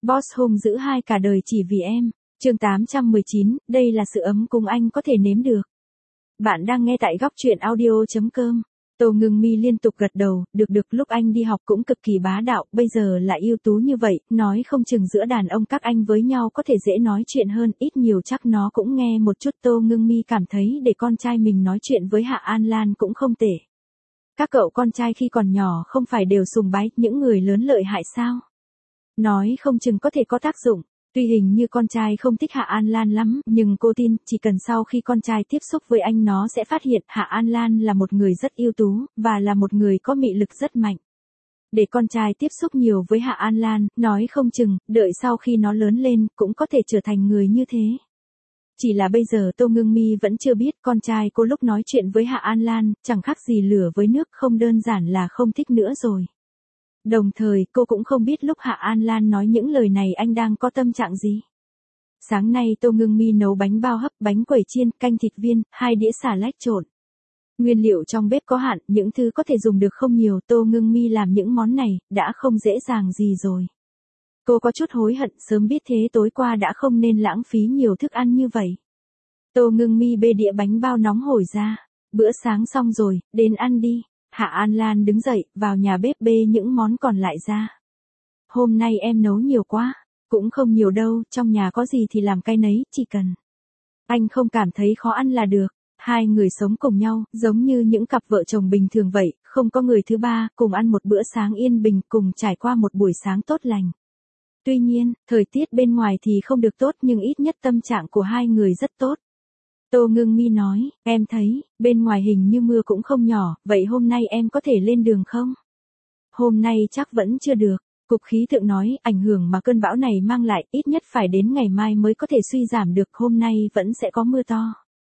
Boss hung dữ hai cả đời chỉ vì em. Chương 819, đây là sự ấm cùng anh có thể nếm được. Bạn đang nghe tại góc truyện audio.com. Tô Ngưng Mi liên tục gật đầu, được lúc anh đi học cũng cực kỳ bá đạo, bây giờ lại ưu tú như vậy, nói không chừng giữa đàn ông các anh với nhau có thể dễ nói chuyện hơn, ít nhiều chắc nó cũng nghe một chút. Tô Ngưng Mi cảm thấy để con trai mình nói chuyện với Hạ An Lan cũng không tệ. Các cậu con trai khi còn nhỏ không phải đều sùng bái những người lớn lợi hại sao? Nói không chừng có thể có tác dụng. Tuy hình như con trai không thích Hạ An Lan lắm, nhưng cô tin, chỉ cần sau khi con trai tiếp xúc với anh nó sẽ phát hiện Hạ An Lan là một người rất ưu tú, và là một người có mị lực rất mạnh. Để con trai tiếp xúc nhiều với Hạ An Lan, nói không chừng, đợi sau khi nó lớn lên, cũng có thể trở thành người như thế. Chỉ là bây giờ Tô Ngưng Mi vẫn chưa biết con trai cô lúc nói chuyện với Hạ An Lan, chẳng khác gì lửa với nước, không đơn giản là không thích nữa rồi. Đồng thời cô cũng không biết lúc Hạ An Lan nói những lời này anh đang có tâm trạng gì. Sáng nay Tô Ngưng Mi nấu bánh bao hấp, bánh quẩy chiên, canh thịt viên, 2 đĩa xà lách trộn. Nguyên liệu trong bếp có hạn, những thứ có thể dùng được không nhiều. Tô Ngưng Mi làm những món này, đã không dễ dàng gì rồi. Cô có chút hối hận, sớm biết thế tối qua đã không nên lãng phí nhiều thức ăn như vậy. Tô Ngưng Mi bê đĩa bánh bao nóng hổi ra. Bữa sáng xong rồi, đến ăn đi. Hạ An Lan đứng dậy, vào nhà bếp bê những món còn lại ra. Hôm nay em nấu nhiều quá. Cũng không nhiều đâu, trong nhà có gì thì làm cái nấy, chỉ cần anh không cảm thấy khó ăn là được. Hai người sống cùng nhau, giống như những cặp vợ chồng bình thường vậy, không có người thứ ba, cùng ăn một bữa sáng yên bình, cùng trải qua một buổi sáng tốt lành. Tuy nhiên, thời tiết bên ngoài thì không được tốt nhưng ít nhất tâm trạng của hai người rất tốt. Tô Ngưng Mi nói, em thấy, bên ngoài hình như mưa cũng không nhỏ, vậy hôm nay em có thể lên đường không? Hôm nay chắc vẫn chưa được. Cục khí tượng nói, ảnh hưởng mà cơn bão này mang lại, ít nhất phải đến ngày mai mới có thể suy giảm được, hôm nay vẫn sẽ có mưa to.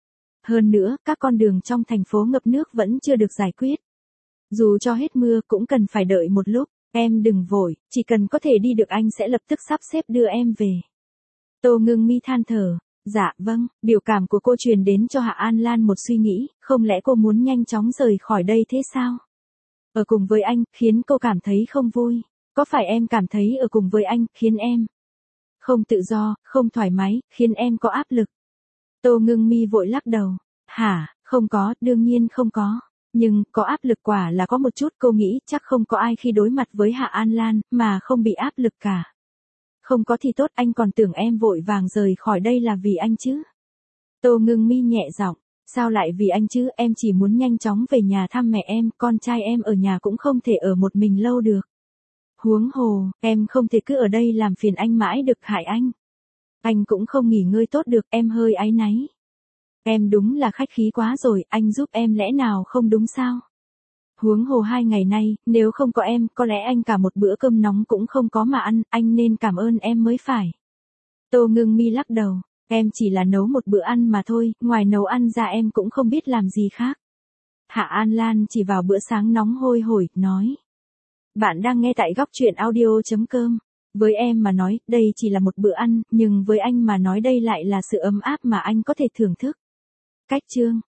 Hơn nữa, các con đường trong thành phố ngập nước vẫn chưa được giải quyết. Dù cho hết mưa cũng cần phải đợi một lúc, em đừng vội, chỉ cần có thể đi được anh sẽ lập tức sắp xếp đưa em về. Tô Ngưng Mi than thở. Dạ vâng, biểu cảm của cô truyền đến cho Hạ An Lan một suy nghĩ, không lẽ cô muốn nhanh chóng rời khỏi đây thế sao? Ở cùng với anh, khiến cô cảm thấy không vui. Có phải em cảm thấy ở cùng với anh, khiến em không tự do, không thoải mái, khiến em có áp lực? Tô Ngưng Mi vội lắc đầu. Hả, không có, đương nhiên không có. Nhưng, có áp lực quả là có một chút, cô nghĩ chắc không có ai khi đối mặt với Hạ An Lan, mà không bị áp lực cả. Không có thì tốt, anh còn tưởng em vội vàng rời khỏi đây là vì anh chứ. Tô Ngưng Mi nhẹ giọng, sao lại vì anh chứ, em chỉ muốn nhanh chóng về nhà thăm mẹ em, con trai em ở nhà cũng không thể ở một mình lâu được. Huống hồ, em không thể cứ ở đây làm phiền anh mãi được, hại anh. Anh cũng không nghỉ ngơi tốt được, em hơi áy náy. Em đúng là khách khí quá rồi, anh giúp em lẽ nào không đúng sao? Huống hồ 2 ngày nay, nếu không có em, có lẽ anh cả một bữa cơm nóng cũng không có mà ăn, anh nên cảm ơn em mới phải. Tô Ngưng Mi lắc đầu, em chỉ là nấu một bữa ăn mà thôi, ngoài nấu ăn ra em cũng không biết làm gì khác. Hạ An Lan chỉ vào bữa sáng nóng hôi hổi, nói. Bạn đang nghe tại góc truyện audio.com. Với em mà nói, đây chỉ là một bữa ăn, nhưng với anh mà nói đây lại là sự ấm áp mà anh có thể thưởng thức. Cách chương.